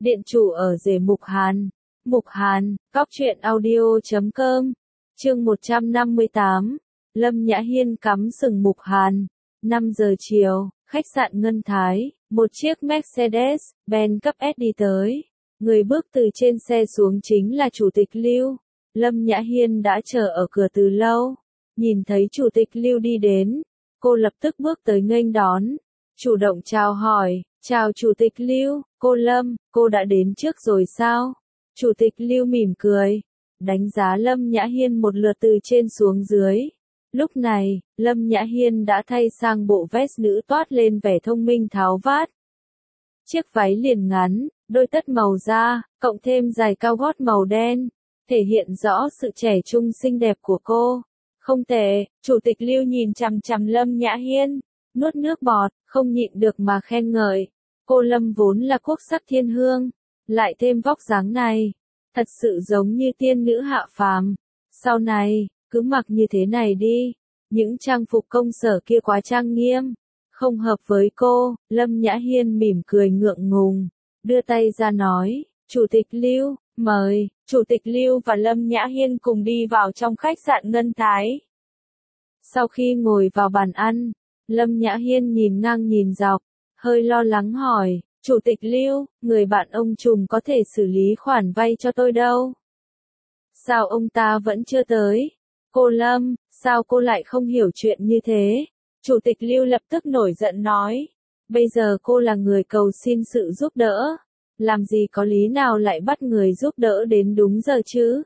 Điện chủ ở rể Mục Hàn. Mục Hàn, cóc truyện audio.com. Chương 158. Lâm Nhã Hiên cắm sừng Mục Hàn. 5 giờ chiều, khách sạn Ngân Thái, một chiếc Mercedes-Benz cấp S đi tới. Người bước từ trên xe xuống chính là Chủ tịch Lưu. Lâm Nhã Hiên đã chờ ở cửa từ lâu. Nhìn thấy Chủ tịch Lưu đi đến, cô lập tức bước tới nghênh đón. Chủ động chào hỏi, chào Chủ tịch Lưu, cô Lâm, cô đã đến trước rồi sao? Chủ tịch Lưu mỉm cười, đánh giá Lâm Nhã Hiên một lượt từ trên xuống dưới. Lúc này, Lâm Nhã Hiên đã thay sang bộ vest nữ toát lên vẻ thông minh tháo vát. Chiếc váy liền ngắn, đôi tất màu da, cộng thêm giày cao gót màu đen, thể hiện rõ sự trẻ trung xinh đẹp của cô. Không tệ, Chủ tịch Lưu nhìn chằm chằm Lâm Nhã Hiên, nuốt nước bọt, không nhịn được mà khen ngợi. Cô Lâm vốn là quốc sắc thiên hương, lại thêm vóc dáng này, thật sự giống như tiên nữ hạ phàm. Sau này, cứ mặc như thế này đi, những trang phục công sở kia quá trang nghiêm, không hợp với cô. Lâm Nhã Hiên mỉm cười ngượng ngùng, đưa tay ra nói, Chủ tịch Lưu, mời. Chủ tịch Lưu và Lâm Nhã Hiên cùng đi vào trong khách sạn Ngân Thái. Sau khi ngồi vào bàn ăn, Lâm Nhã Hiên nhìn ngang nhìn dọc, hơi lo lắng hỏi, Chủ tịch Lưu, người bạn ông trùm có thể xử lý khoản vay cho tôi đâu? Sao ông ta vẫn chưa tới? Cô Lâm, sao cô lại không hiểu chuyện như thế? Chủ tịch Lưu lập tức nổi giận nói, bây giờ cô là người cầu xin sự giúp đỡ, làm gì có lý nào lại bắt người giúp đỡ đến đúng giờ chứ?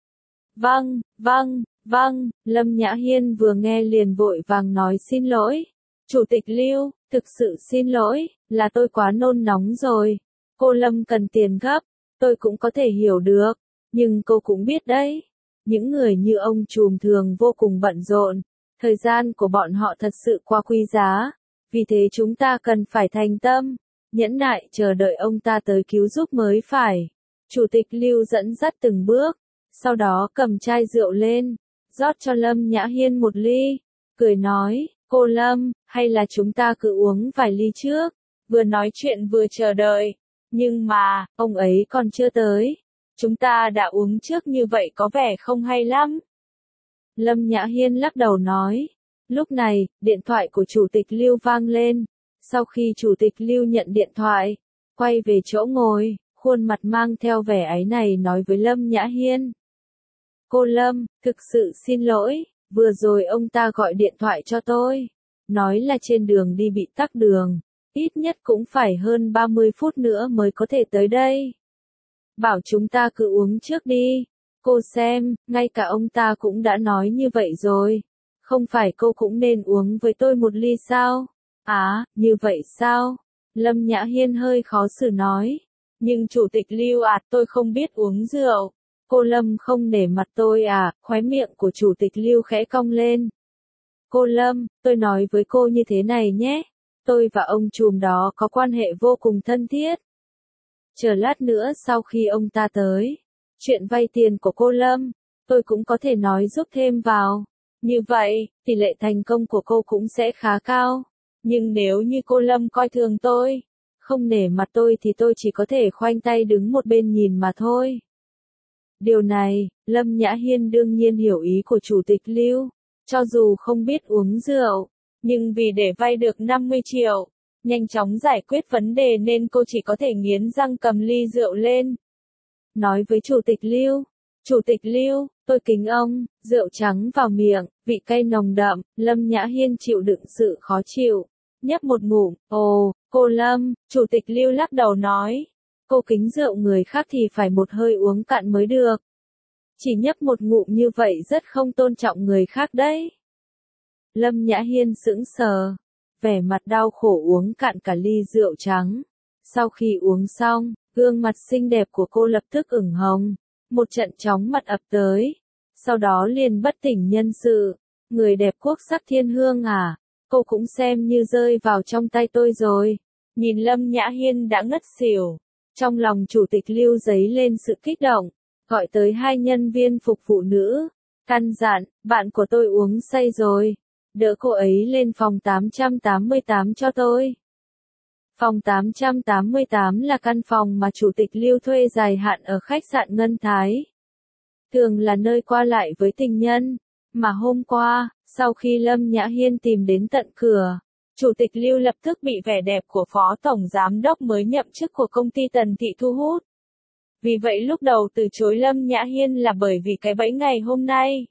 Vâng, Lâm Nhã Hiên vừa nghe liền vội vàng nói xin lỗi. Chủ tịch Lưu, thực sự xin lỗi, là tôi quá nôn nóng rồi. Cô Lâm cần tiền gấp, tôi cũng có thể hiểu được, nhưng cô cũng biết đấy, những người như ông trùm thường vô cùng bận rộn, thời gian của bọn họ thật sự quá quý giá, vì thế chúng ta cần phải thành tâm, nhẫn nại chờ đợi ông ta tới cứu giúp mới phải. Chủ tịch Lưu dẫn dắt từng bước, sau đó cầm chai rượu lên, rót cho Lâm Nhã Hiên một ly, cười nói, cô Lâm, hay là chúng ta cứ uống vài ly trước, vừa nói chuyện vừa chờ đợi, nhưng mà, ông ấy còn chưa tới, chúng ta đã uống trước như vậy có vẻ không hay lắm. Lâm Nhã Hiên lắc đầu nói, lúc này, điện thoại của Chủ tịch Lưu vang lên, sau khi Chủ tịch Lưu nhận điện thoại, quay về chỗ ngồi, khuôn mặt mang theo vẻ áy náy nói với Lâm Nhã Hiên. Cô Lâm, thực sự xin lỗi, vừa rồi ông ta gọi điện thoại cho tôi, nói là trên đường đi bị tắc đường, ít nhất cũng phải hơn 30 phút nữa mới có thể tới đây. Bảo chúng ta cứ uống trước đi, cô xem, ngay cả ông ta cũng đã nói như vậy rồi, không phải cô cũng nên uống với tôi một ly sao? À, như vậy sao? Lâm Nhã Hiên hơi khó xử nói, nhưng Chủ tịch Lưu tôi không biết uống rượu. Cô Lâm không nể mặt tôi à? Khóe miệng của Chủ tịch Lưu khẽ cong lên. Cô Lâm, tôi nói với cô như thế này nhé, tôi và ông trùm đó có quan hệ vô cùng thân thiết. Chờ lát nữa sau khi ông ta tới, chuyện vay tiền của cô Lâm, tôi cũng có thể nói giúp thêm vào. Như vậy, tỷ lệ thành công của cô cũng sẽ khá cao. Nhưng nếu như cô Lâm coi thường tôi, không nể mặt tôi thì tôi chỉ có thể khoanh tay đứng một bên nhìn mà thôi. Điều này, Lâm Nhã Hiên đương nhiên hiểu ý của Chủ tịch Lưu, cho dù không biết uống rượu, nhưng vì để vay được 50 triệu, nhanh chóng giải quyết vấn đề nên cô chỉ có thể nghiến răng cầm ly rượu lên. Nói với Chủ tịch Lưu, tôi kính ông, rượu trắng vào miệng, vị cay nồng đậm. Lâm Nhã Hiên chịu đựng sự khó chịu, nhấp một ngụm, ồ, cô Lâm, Chủ tịch Lưu lắc đầu nói, cô kính rượu người khác thì phải một hơi uống cạn mới được. Chỉ nhấp một ngụm như vậy rất không tôn trọng người khác đấy. Lâm Nhã Hiên sững sờ, vẻ mặt đau khổ uống cạn cả ly rượu trắng. Sau khi uống xong, gương mặt xinh đẹp của cô lập tức ửng hồng, một trận chóng mặt ập tới, sau đó liền bất tỉnh nhân sự. Người đẹp quốc sắc thiên hương à, cô cũng xem như rơi vào trong tay tôi rồi. Nhìn Lâm Nhã Hiên đã ngất xỉu, trong lòng Chủ tịch Lưu dấy lên sự kích động, gọi tới 2 nhân viên phục vụ nữ, căn dặn, bạn của tôi uống say rồi, đỡ cô ấy lên phòng 888 cho tôi. Phòng 888 là căn phòng mà Chủ tịch Lưu thuê dài hạn ở khách sạn Ngân Thái. Thường là nơi qua lại với tình nhân. Mà hôm qua, sau khi Lâm Nhã Hiên tìm đến tận cửa, Chủ tịch Lưu lập tức bị vẻ đẹp của Phó Tổng Giám đốc mới nhậm chức của công ty Tần Thị thu hút. Vì vậy lúc đầu từ chối Lâm Nhã Hiên là bởi vì cái bẫy ngày hôm nay.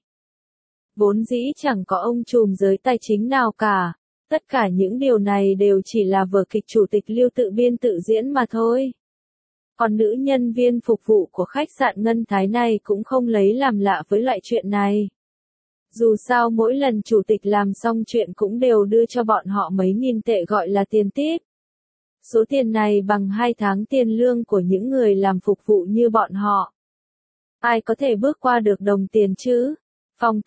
Vốn dĩ chẳng có ông trùm giới tài chính nào cả. Tất cả những điều này đều chỉ là vở kịch Chủ tịch Lưu tự biên tự diễn mà thôi. Còn nữ nhân viên phục vụ của khách sạn Ngân Thái này cũng không lấy làm lạ với loại chuyện này. Dù sao mỗi lần chủ tịch làm xong chuyện cũng đều đưa cho bọn họ mấy nghìn tệ gọi là tiền tip. Số tiền này bằng 2 tháng tiền lương của những người làm phục vụ như bọn họ. Ai có thể bước qua được đồng tiền chứ? Phòng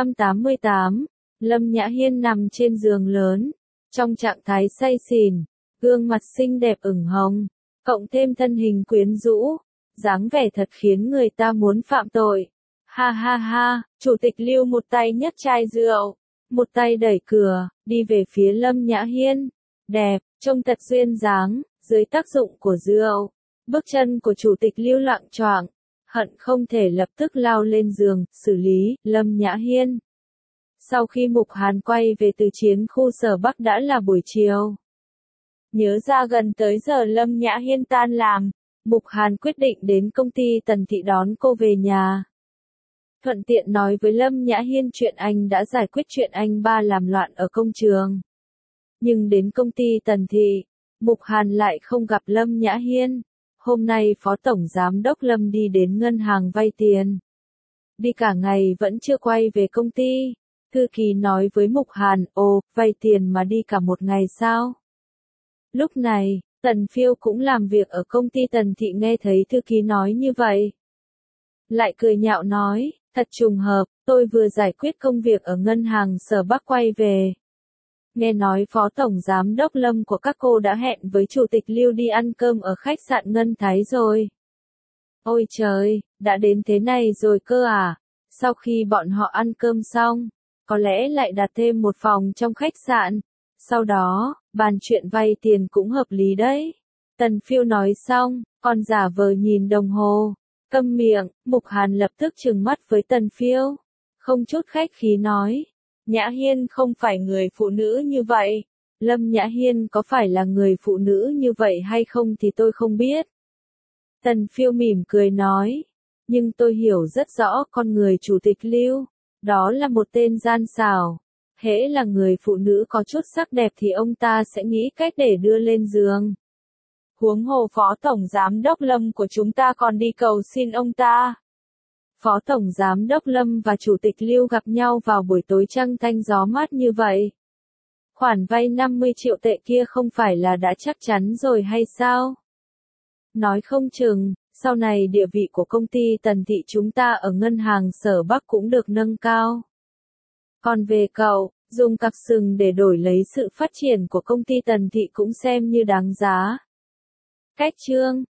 888, Lâm Nhã Hiên nằm trên giường lớn, trong trạng thái say xỉn, gương mặt xinh đẹp ửng hồng, cộng thêm thân hình quyến rũ, dáng vẻ thật khiến người ta muốn phạm tội. Ha ha ha, Chủ tịch Lưu một tay nhấc chai rượu, một tay đẩy cửa, đi về phía Lâm Nhã Hiên. Đẹp, trông thật duyên dáng, dưới tác dụng của rượu. Bước chân của Chủ tịch Lưu loạng choạng, hận không thể lập tức lao lên giường, xử lý, Lâm Nhã Hiên. Sau khi Mục Hàn quay về từ chiến khu Sở Bắc đã là buổi chiều. Nhớ ra gần tới giờ Lâm Nhã Hiên tan làm, Mục Hàn quyết định đến công ty Tần Thị đón cô về nhà. Thuận tiện nói với Lâm Nhã Hiên chuyện anh đã giải quyết chuyện anh ba làm loạn ở công trường. Nhưng đến công ty Tần Thị, Mục Hàn lại không gặp Lâm Nhã Hiên. Hôm nay Phó Tổng Giám đốc Lâm đi đến ngân hàng vay tiền. Đi cả ngày vẫn chưa quay về công ty. Thư ký nói với Mục Hàn, ồ, vay tiền mà đi cả một ngày sao? Lúc này, Tần Phiêu cũng làm việc ở công ty Tần Thị nghe thấy thư ký nói như vậy. Lại cười nhạo nói, thật trùng hợp, tôi vừa giải quyết công việc ở ngân hàng Sở Bắc quay về. Nghe nói Phó Tổng Giám đốc Lâm của các cô đã hẹn với Chủ tịch Lưu đi ăn cơm ở khách sạn Ngân Thái rồi. Ôi trời, đã đến thế này rồi cơ à? Sau khi bọn họ ăn cơm xong, có lẽ lại đặt thêm một phòng trong khách sạn. Sau đó, bàn chuyện vay tiền cũng hợp lý đấy. Tần Phiêu nói xong, còn giả vờ nhìn đồng hồ. Câm miệng, Mục Hàn lập tức trừng mắt với Tần Phiêu. Không chút khách khí nói. Nhã Hiên không phải người phụ nữ như vậy. Lâm Nhã Hiên có phải là người phụ nữ như vậy hay không thì tôi không biết. Tần Phiêu mỉm cười nói. Nhưng tôi hiểu rất rõ con người Chủ tịch Lưu. Đó là một tên gian xảo. Hễ là người phụ nữ có chút sắc đẹp thì ông ta sẽ nghĩ cách để đưa lên giường. Huống hồ Phó Tổng Giám đốc Lâm của chúng ta còn đi cầu xin ông ta. Phó Tổng Giám đốc Lâm và Chủ tịch Lưu gặp nhau vào buổi tối trăng thanh gió mát như vậy. Khoản vay 50 triệu tệ kia không phải là đã chắc chắn rồi hay sao? Nói không chừng, sau này địa vị của công ty Tần Thị chúng ta ở ngân hàng Sở Bắc cũng được nâng cao. Còn về cậu, dùng cặp sừng để đổi lấy sự phát triển của công ty Tần Thị cũng xem như đáng giá. Cách chương